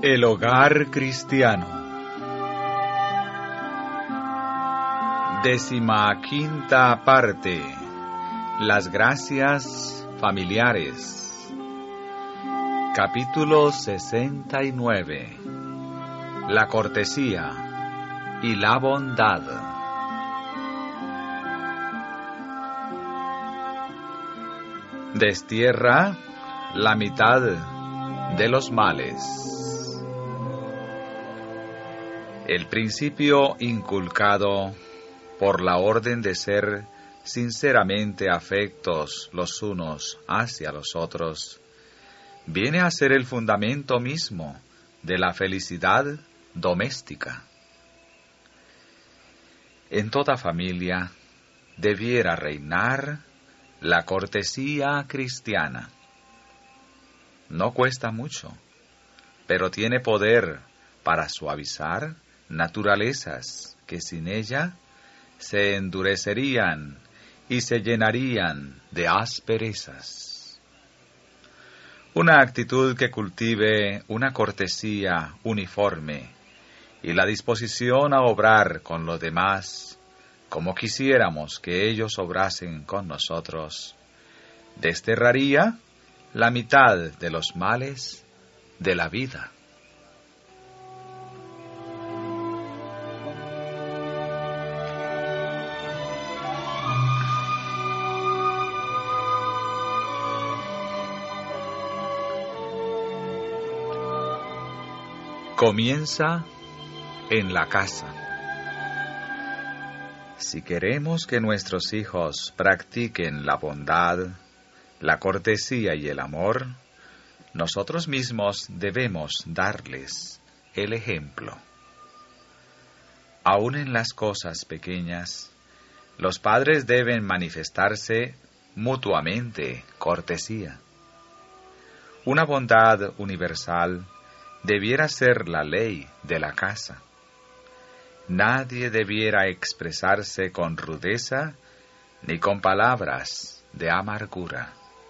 El hogar cristiano. 15ª parte. Las gracias familiares. Capítulo 69. La cortesía y la bondad. Destierra la mitad de los males. El principio inculcado por la orden de ser sinceramente afectos los unos hacia los otros viene a ser el fundamento mismo de la felicidad doméstica. En toda familia debiera reinar la cortesía cristiana. No cuesta mucho, pero tiene poder para suavizar naturalezas que sin ella se endurecerían y se llenarían de asperezas. Una actitud que cultive una cortesía uniforme y la disposición a obrar con los demás como quisiéramos que ellos obrasen con nosotros, desterraría la mitad de los males de la vida. Comienza en la casa. Si queremos que nuestros hijos practiquen la bondad, la cortesía y el amor, nosotros mismos debemos darles el ejemplo. Aún en las cosas pequeñas, los padres deben manifestarse mutuamente cortesía. Una bondad universal debiera ser la ley de la casa. Nadie debiera expresarse con rudeza ni con palabras de amargura.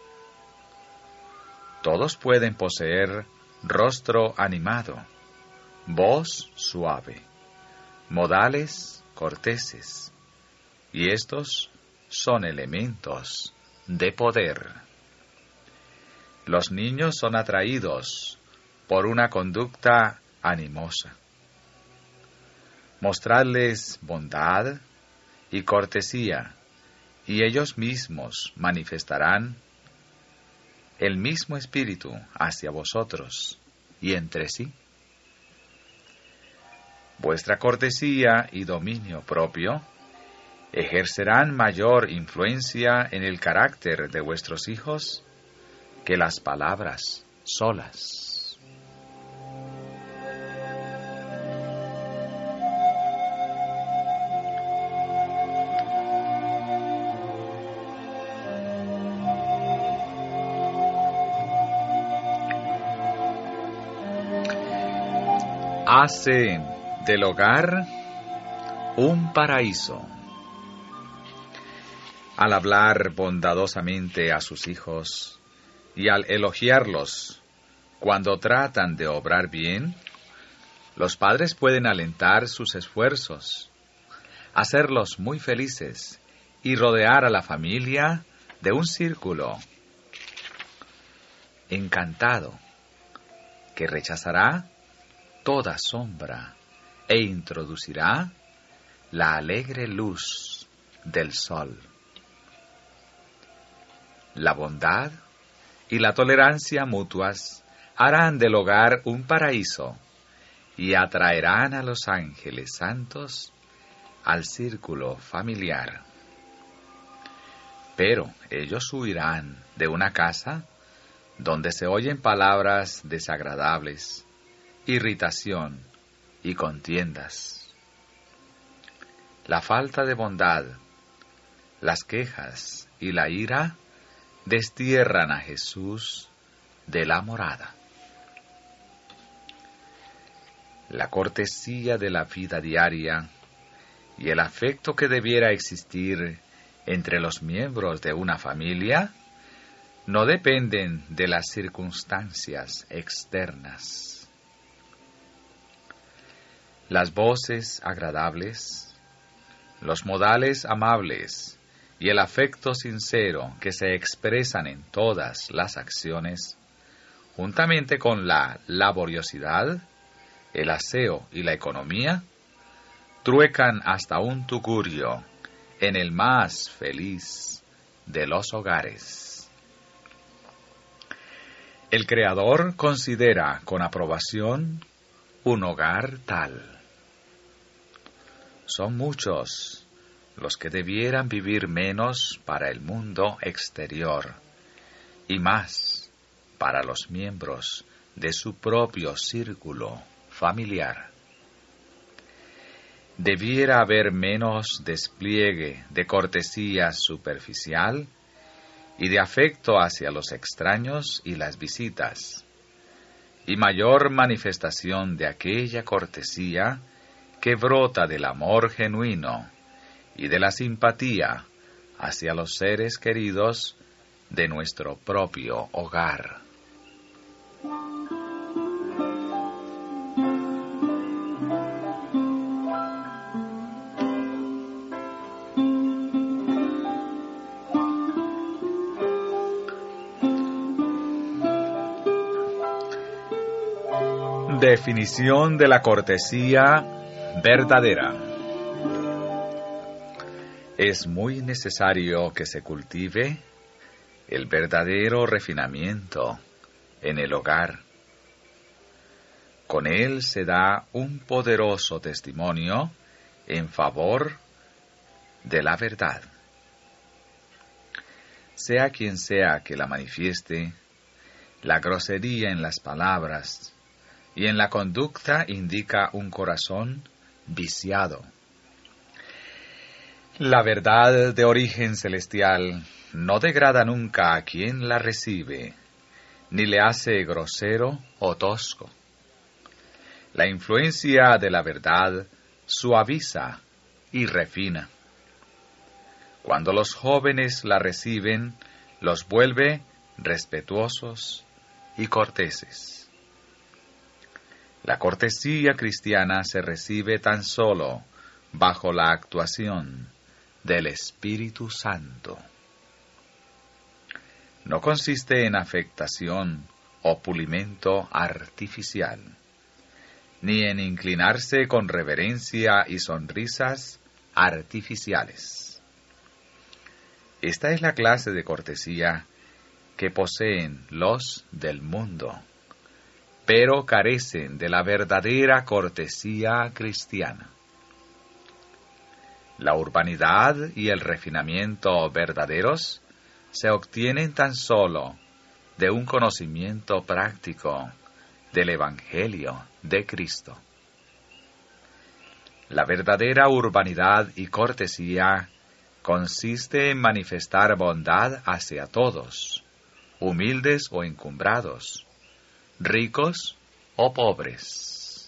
Todos pueden poseer rostro animado, voz suave, modales corteses, y estos son elementos de poder. Los niños son atraídos por una conducta animosa. Mostrarles bondad y cortesía, y ellos mismos manifestarán el mismo espíritu hacia vosotros y entre sí. Vuestra cortesía y dominio propio ejercerán mayor influencia en el carácter de vuestros hijos que las palabras solas. Hace del hogar un paraíso. Al hablar bondadosamente a sus hijos y al elogiarlos cuando tratan de obrar bien, los padres pueden alentar sus esfuerzos, hacerlos muy felices y rodear a la familia de un círculo encantado que rechazará toda sombra e introducirá la alegre luz del sol. La bondad y la tolerancia mutuas harán del hogar un paraíso y atraerán a los ángeles santos al círculo familiar. Pero ellos huirán de una casa donde se oyen palabras desagradables, irritación y contiendas. La falta de bondad, las quejas y la ira destierran a Jesús de la morada. La cortesía de la vida diaria y el afecto que debiera existir entre los miembros de una familia no dependen de las circunstancias externas. las voces agradables, los modales amables y el afecto sincero que se expresan en todas las acciones, juntamente con la laboriosidad, el aseo y la economía, truecan hasta un tugurio en el más feliz de los hogares. El Creador considera con aprobación un hogar tal. Son muchos los que debieran vivir menos para el mundo exterior y más para los miembros de su propio círculo familiar. Debiera haber menos despliegue de cortesía superficial y de afecto hacia los extraños y las visitas, y mayor manifestación de aquella cortesía que brota del amor genuino y de la simpatía hacia los seres queridos de nuestro propio hogar. Definición de la cortesía verdadera. Es muy necesario que se cultive el verdadero refinamiento en el hogar. Con él se da un poderoso testimonio en favor de la verdad. Sea quien sea que la manifieste, la grosería en las palabras y en la conducta indica un corazón viciado. La verdad de origen celestial no degrada nunca a quien la recibe, ni le hace grosero o tosco. La influencia de la verdad suaviza y refina. Cuando los jóvenes la reciben, los vuelve respetuosos y corteses. La cortesía cristiana se recibe tan solo bajo la actuación del Espíritu Santo. No consiste en afectación o pulimento artificial, ni en inclinarse con reverencia y sonrisas artificiales. Esta es la clase de cortesía que poseen los del mundo, pero carecen de la verdadera cortesía cristiana. La urbanidad y el refinamiento verdaderos se obtienen tan solo de un conocimiento práctico del Evangelio de Cristo. La verdadera urbanidad y cortesía consiste en manifestar bondad hacia todos, humildes o encumbrados, ricos o pobres.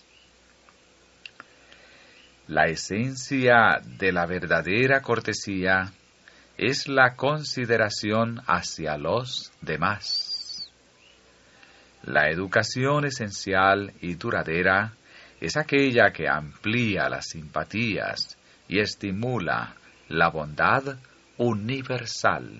La esencia de la verdadera cortesía es la consideración hacia los demás. La educación esencial y duradera es aquella que amplía las simpatías y estimula la bondad universal.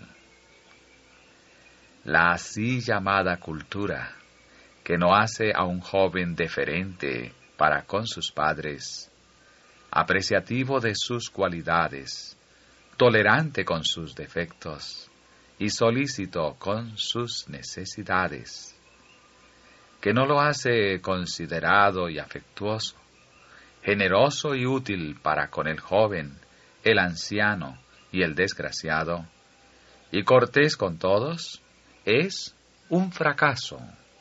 La así llamada cultura, que no hace a un joven deferente para con sus padres, apreciativo de sus cualidades, tolerante con sus defectos y solícito con sus necesidades, que no lo hace considerado y afectuoso, generoso y útil para con el joven, el anciano y el desgraciado, y cortés con todos, es un fracaso.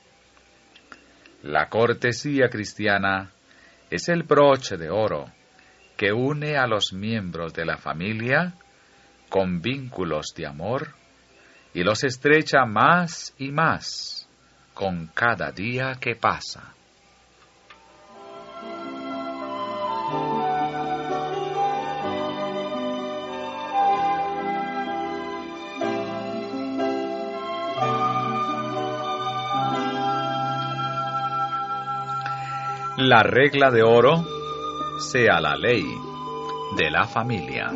La cortesía cristiana es el broche de oro que une a los miembros de la familia con vínculos de amor y los estrecha más y más con cada día que pasa. La regla de oro sea la ley de la familia.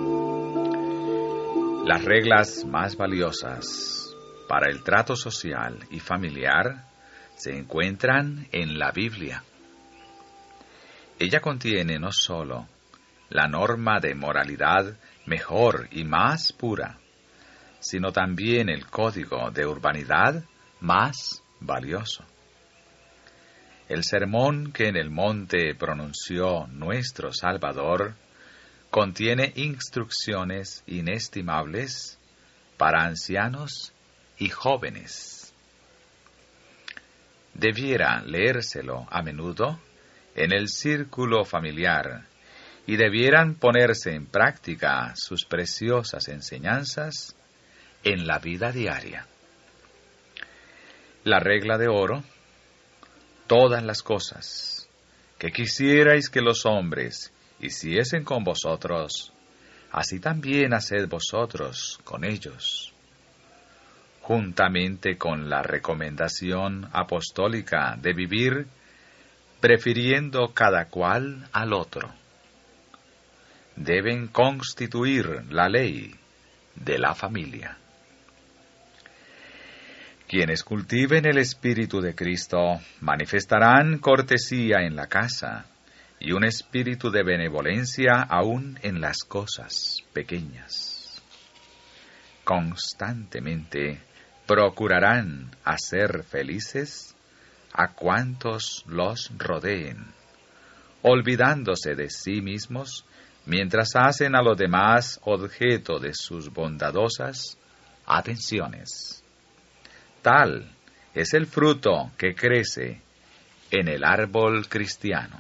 Las reglas más valiosas para el trato social y familiar se encuentran en la Biblia. Ella contiene no solo la norma de moralidad mejor y más pura, sino también el código de urbanidad más valioso. El sermón que en el monte pronunció nuestro Salvador contiene instrucciones inestimables para ancianos y jóvenes. Debiera leérselo a menudo en el círculo familiar y debieran ponerse en práctica sus preciosas enseñanzas en la vida diaria. La regla de oro: todas las cosas que quisierais que los hombres hiciesen con vosotros, así también haced vosotros con ellos. Juntamente con la recomendación apostólica de vivir prefiriendo cada cual al otro, deben constituir la ley de la familia. Quienes cultiven el espíritu de Cristo manifestarán cortesía en la casa y un espíritu de benevolencia aún en las cosas pequeñas. Constantemente procurarán hacer felices a cuantos los rodeen, olvidándose de sí mismos mientras hacen a los demás objeto de sus bondadosas atenciones. Tal es el fruto que crece en el árbol cristiano.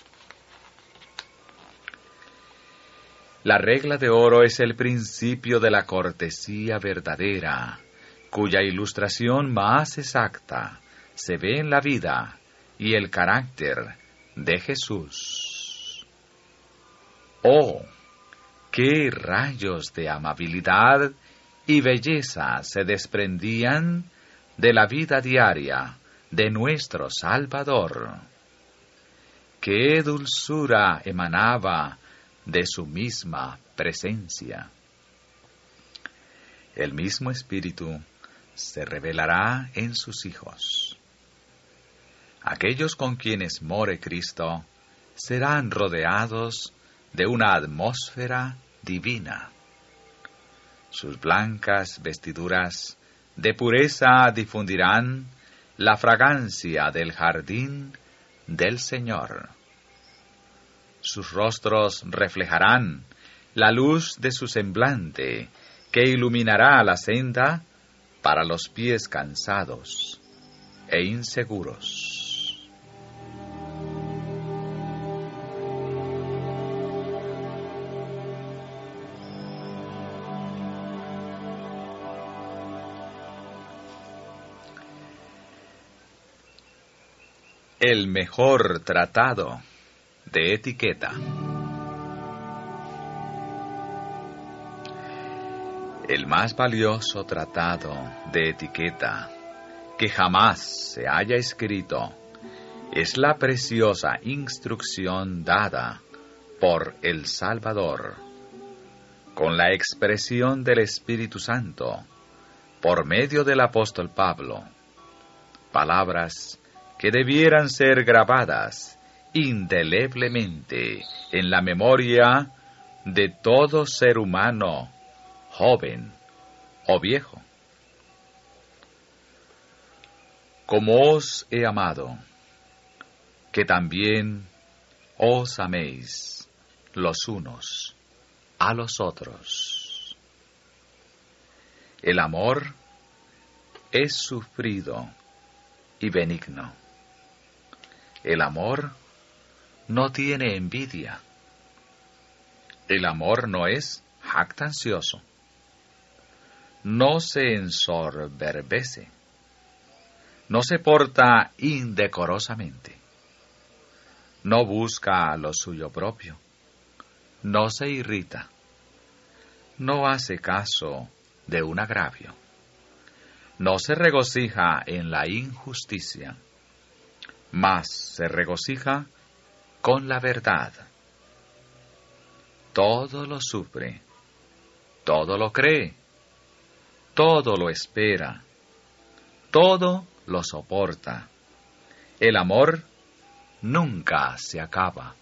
La regla de oro es el principio de la cortesía verdadera, cuya ilustración más exacta se ve en la vida y el carácter de Jesús. ¡Oh, qué rayos de amabilidad y belleza se desprendían de la vida diaria de nuestro Salvador! ¡Qué dulzura emanaba de su misma presencia! El mismo Espíritu se revelará en sus hijos. Aquellos con quienes more Cristo serán rodeados de una atmósfera divina. Sus blancas vestiduras de pureza difundirán la fragancia del jardín del Señor. Sus rostros reflejarán la luz de su semblante, que iluminará la senda para los pies cansados e inseguros. El mejor tratado de etiqueta. El más valioso tratado de etiqueta que jamás se haya escrito es la preciosa instrucción dada por el Salvador, con la expresión del Espíritu Santo, por medio del apóstol Pablo, palabras que debieran ser grabadas indeleblemente en la memoria de todo ser humano, joven o viejo. Como os he amado, que también os améis los unos a los otros. El amor es sufrido y benigno. El amor no tiene envidia. El amor no es jactancioso. No se ensoberbece. No se porta indecorosamente. No busca lo suyo propio. No se irrita. No hace caso de un agravio. No se regocija en la injusticia, mas se regocija con la verdad. Todo lo sufre, todo lo cree, todo lo espera, todo lo soporta. El amor nunca se acaba.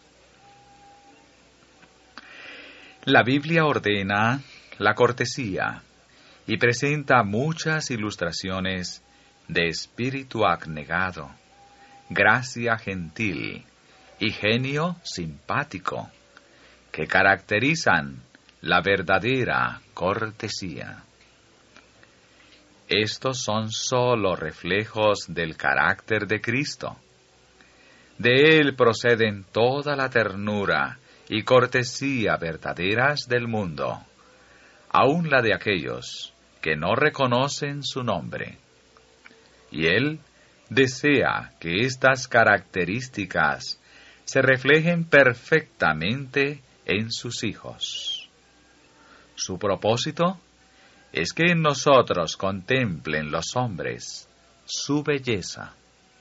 La Biblia ordena la cortesía y presenta muchas ilustraciones de espíritu abnegado, gracia gentil y genio simpático, que caracterizan la verdadera cortesía. Estos son sólo reflejos del carácter de Cristo. De Él proceden toda la ternura y cortesía verdaderas del mundo, aun la de aquellos que no reconocen su nombre. Y Él desea que estas características se reflejen perfectamente en sus hijos. Su propósito es que en nosotros contemplen los hombres su belleza.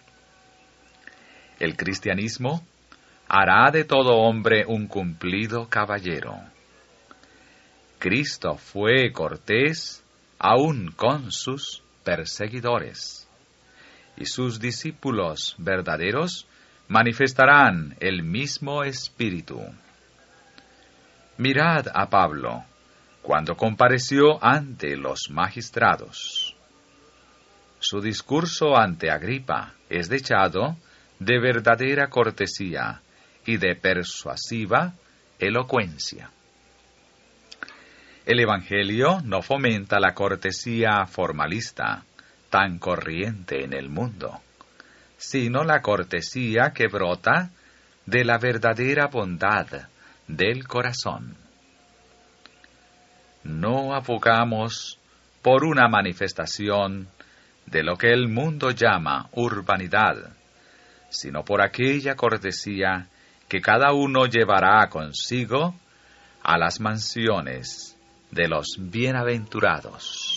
El cristianismo hará de todo hombre un cumplido caballero. Cristo fue cortés aun con sus perseguidores, y sus discípulos verdaderos manifestarán el mismo espíritu. Mirad a Pablo, cuando compareció ante los magistrados. Su discurso ante Agripa es dechado de verdadera cortesía y de persuasiva elocuencia. El Evangelio no fomenta la cortesía formalista, tan corriente en el mundo, sino la cortesía que brota de la verdadera bondad del corazón. No abogamos por una manifestación de lo que el mundo llama urbanidad, sino por aquella cortesía que cada uno llevará consigo a las mansiones de los bienaventurados.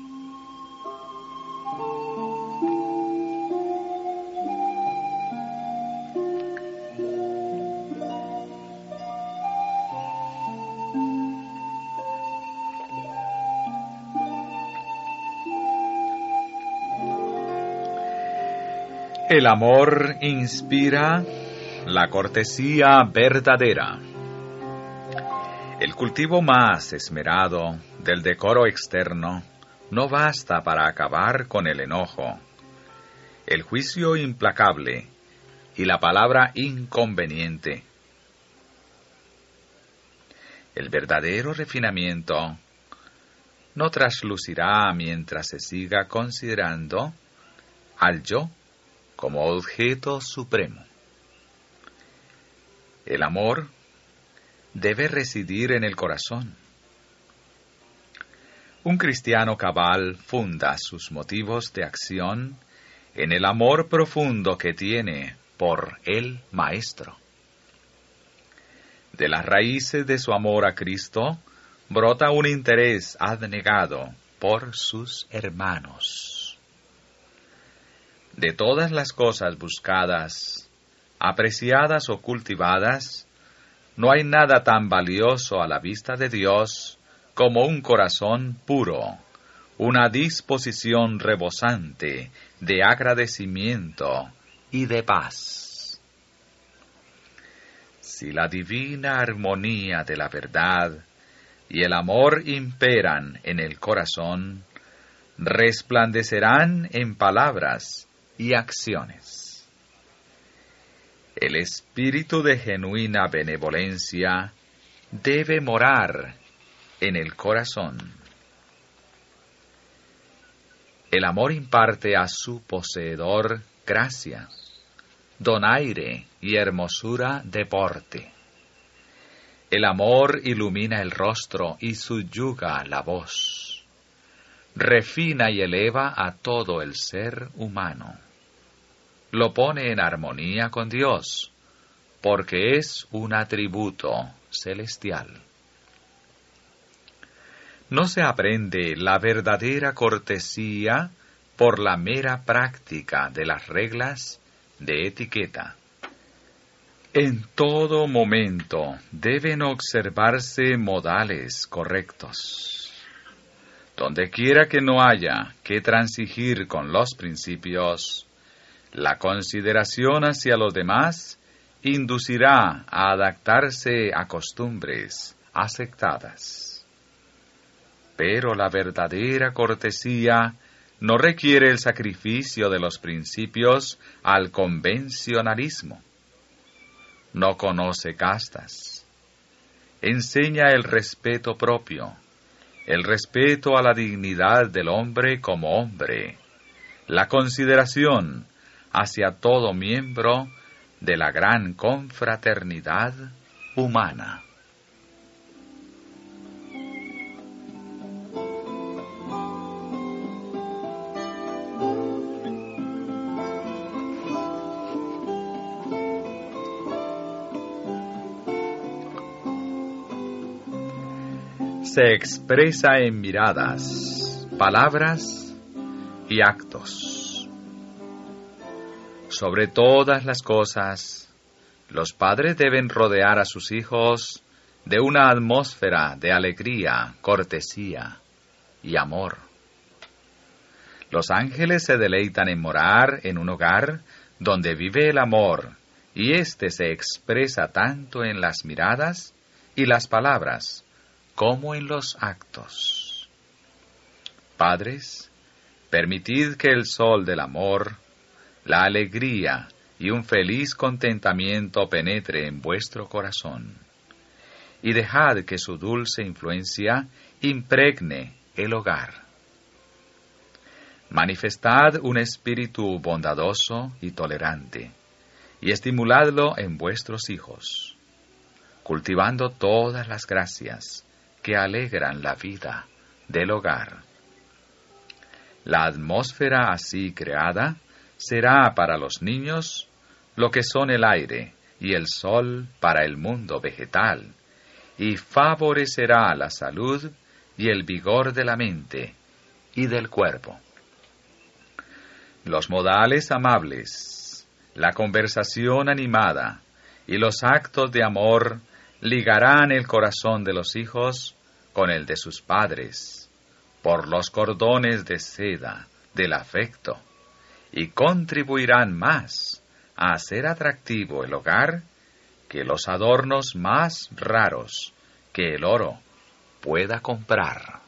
El amor inspira la cortesía verdadera. El cultivo más esmerado del decoro externo no basta para acabar con el enojo, el juicio implacable y la palabra inconveniente. El verdadero refinamiento no traslucirá mientras se siga considerando al yo como objeto supremo. El amor debe residir en el corazón. Un cristiano cabal funda sus motivos de acción en el amor profundo que tiene por el Maestro. De las raíces de su amor a Cristo brota un interés abnegado por sus hermanos. De todas las cosas buscadas, apreciadas o cultivadas, no hay nada tan valioso a la vista de Dios como un corazón puro, una disposición rebosante de agradecimiento y de paz. Si la divina armonía de la verdad y el amor imperan en el corazón, resplandecerán en palabras y acciones. El espíritu de genuina benevolencia debe morar en el corazón. El amor imparte a su poseedor gracia, donaire y hermosura de porte. El amor ilumina el rostro y subyuga la voz. Refina y eleva a todo el ser humano. Lo pone en armonía con Dios, porque es un atributo celestial. No se aprende la verdadera cortesía por la mera práctica de las reglas de etiqueta. En todo momento deben observarse modales correctos. Donde quiera que no haya que transigir con los principios, la consideración hacia los demás inducirá a adaptarse a costumbres aceptadas. Pero la verdadera cortesía no requiere el sacrificio de los principios al convencionalismo. No conoce castas. Enseña el respeto propio, el respeto a la dignidad del hombre como hombre, la consideración hacia todo miembro de la gran confraternidad humana. Se expresa en miradas, palabras y actos. Sobre todas las cosas, los padres deben rodear a sus hijos de una atmósfera de alegría, cortesía y amor. Los ángeles se deleitan en morar en un hogar donde vive el amor, y éste se expresa tanto en las miradas y las palabras, como en los actos. Padres, permitid que el sol del amor, la alegría y un feliz contentamiento penetre en vuestro corazón, y dejad que su dulce influencia impregne el hogar. Manifestad un espíritu bondadoso y tolerante, y estimuladlo en vuestros hijos, cultivando todas las gracias que alegran la vida del hogar. La atmósfera así creada será para los niños lo que son el aire y el sol para el mundo vegetal, y favorecerá la salud y el vigor de la mente y del cuerpo. Los modales amables, la conversación animada y los actos de amor ligarán el corazón de los hijos con el de sus padres, por los cordones de seda del afecto, y contribuirán más a hacer atractivo el hogar que los adornos más raros que el oro pueda comprar.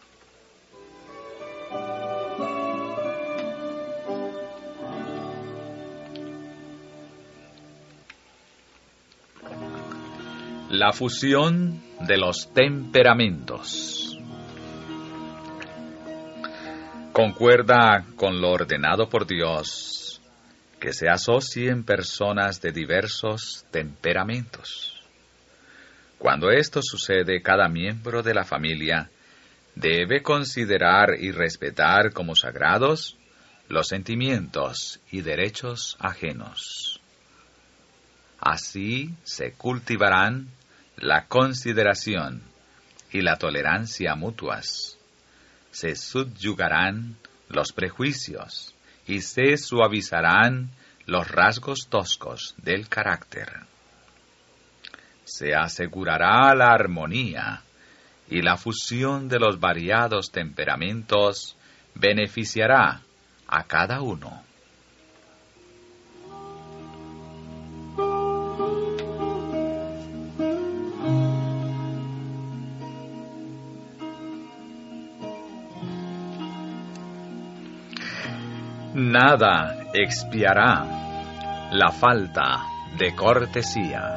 La fusión de los temperamentos. Concuerda con lo ordenado por Dios que se asocien personas de diversos temperamentos. Cuando esto sucede, cada miembro de la familia debe considerar y respetar como sagrados los sentimientos y derechos ajenos. Así se cultivarán la consideración y la tolerancia mutuas. Se subyugarán los prejuicios y se suavizarán los rasgos toscos del carácter. Se asegurará la armonía y la fusión de los variados temperamentos beneficiará a cada uno. Nada expiará la falta de cortesía.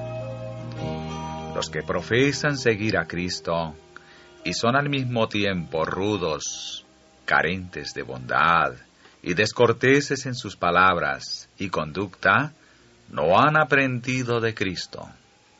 Los que profesan seguir a Cristo y son al mismo tiempo rudos, carentes de bondad y descorteses en sus palabras y conducta, no han aprendido de Cristo.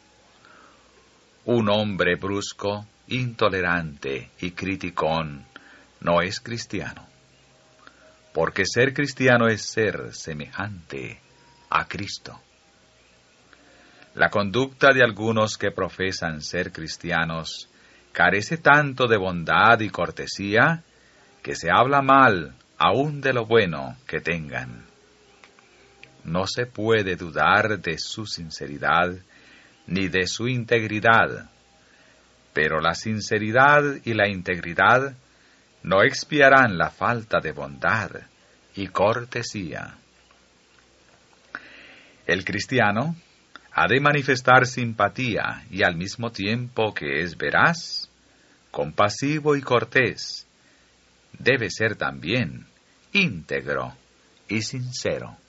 Un hombre brusco, intolerante y criticón no es cristiano. Porque ser cristiano es ser semejante a Cristo. La conducta de algunos que profesan ser cristianos carece tanto de bondad y cortesía que se habla mal aún de lo bueno que tengan. no se puede dudar de su sinceridad ni de su integridad, pero la sinceridad y la integridad no expiarán la falta de bondad y cortesía. El cristiano ha de manifestar simpatía y al mismo tiempo que es veraz, compasivo y cortés, debe ser también íntegro y sincero.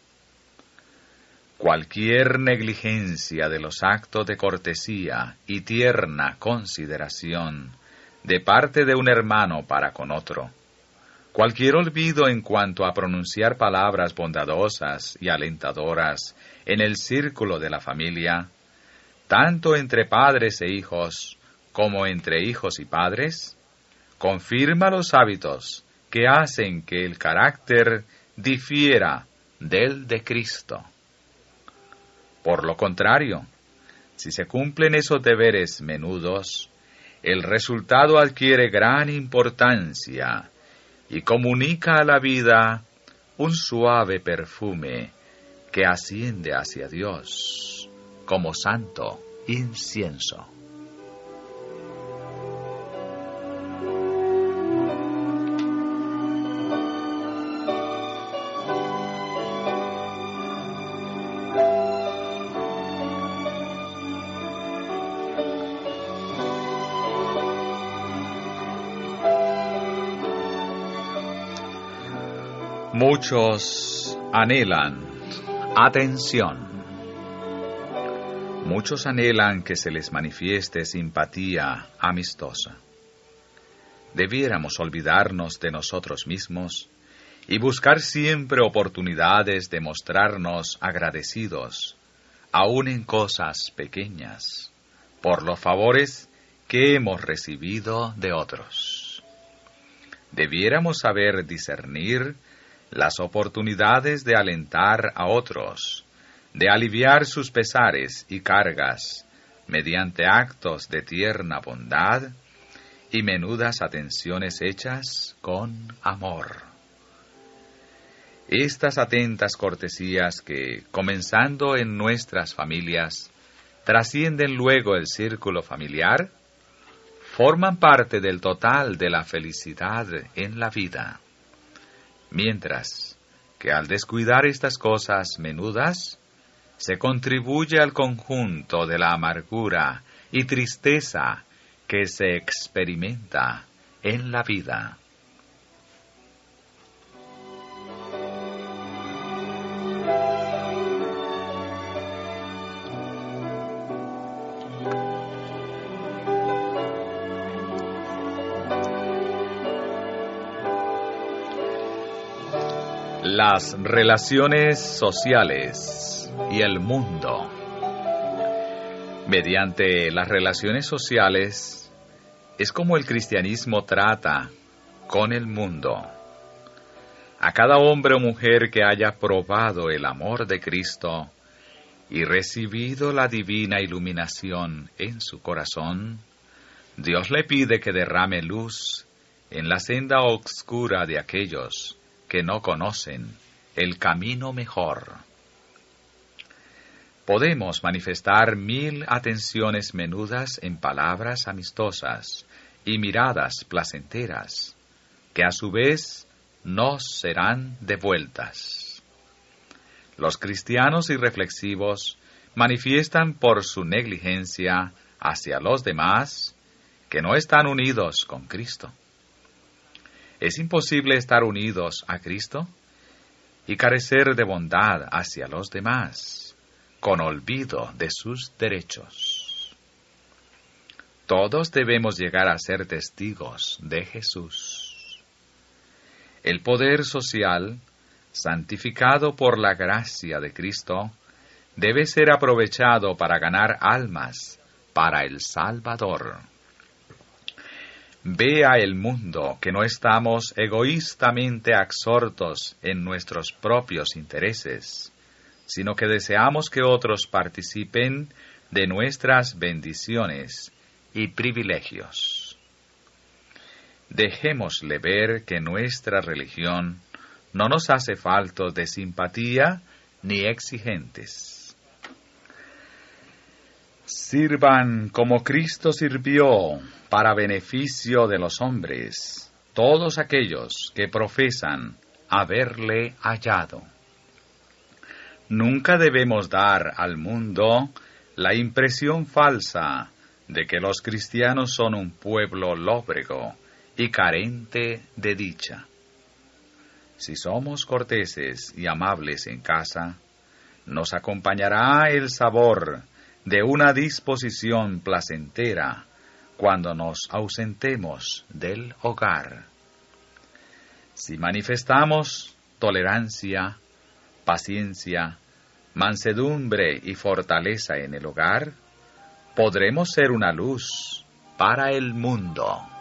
Cualquier negligencia de los actos de cortesía y tierna consideración de parte de un hermano para con otro, cualquier olvido en cuanto a pronunciar palabras bondadosas y alentadoras en el círculo de la familia, tanto entre padres e hijos como entre hijos y padres, confirma los hábitos que hacen que el carácter difiera del de Cristo. Por lo contrario, si se cumplen esos deberes menudos, el resultado adquiere gran importancia y comunica a la vida un suave perfume que asciende hacia Dios como santo incienso. Muchos anhelan atención. Muchos anhelan que se les manifieste simpatía amistosa. Debiéramos olvidarnos de nosotros mismos y buscar siempre oportunidades de mostrarnos agradecidos, aun en cosas pequeñas, por los favores que hemos recibido de otros. Debiéramos saber discernir las oportunidades de alentar a otros, de aliviar sus pesares y cargas, mediante actos de tierna bondad y menudas atenciones hechas con amor. Estas atentas cortesías que, comenzando en nuestras familias, trascienden luego el círculo familiar, forman parte del total de la felicidad en la vida. Mientras que al descuidar estas cosas menudas, se contribuye al conjunto de la amargura y tristeza que se experimenta en la vida. Las relaciones sociales y el mundo. Mediante las relaciones sociales es como el cristianismo trata con el mundo. A cada hombre o mujer que haya probado el amor de Cristo y recibido la divina iluminación en su corazón, Dios le pide que derrame luz en la senda oscura de aquellos que no conocen el camino mejor. Podemos manifestar 1000 atenciones menudas en palabras amistosas y miradas placenteras, que a su vez nos serán devueltas. Los cristianos irreflexivos manifiestan por su negligencia hacia los demás que no están unidos con Cristo. ¿Es imposible estar unidos a Cristo y carecer de bondad hacia los demás, con olvido de sus derechos? Todos debemos llegar a ser testigos de Jesús. El poder social, santificado por la gracia de Cristo, debe ser aprovechado para ganar almas para el Salvador. Vea el mundo que no estamos egoístamente absortos en nuestros propios intereses, sino que deseamos que otros participen de nuestras bendiciones y privilegios. Dejémosle ver que nuestra religión no nos hace faltos de simpatía ni exigentes. Sirvan como Cristo sirvió para beneficio de los hombres, todos aquellos que profesan haberle hallado. Nunca debemos dar al mundo la impresión falsa de que los cristianos son un pueblo lóbrego y carente de dicha. Si somos corteses y amables en casa, nos acompañará el sabor de una disposición placentera cuando nos ausentemos del hogar. Si manifestamos tolerancia, paciencia, mansedumbre y fortaleza en el hogar, podremos ser una luz para el mundo.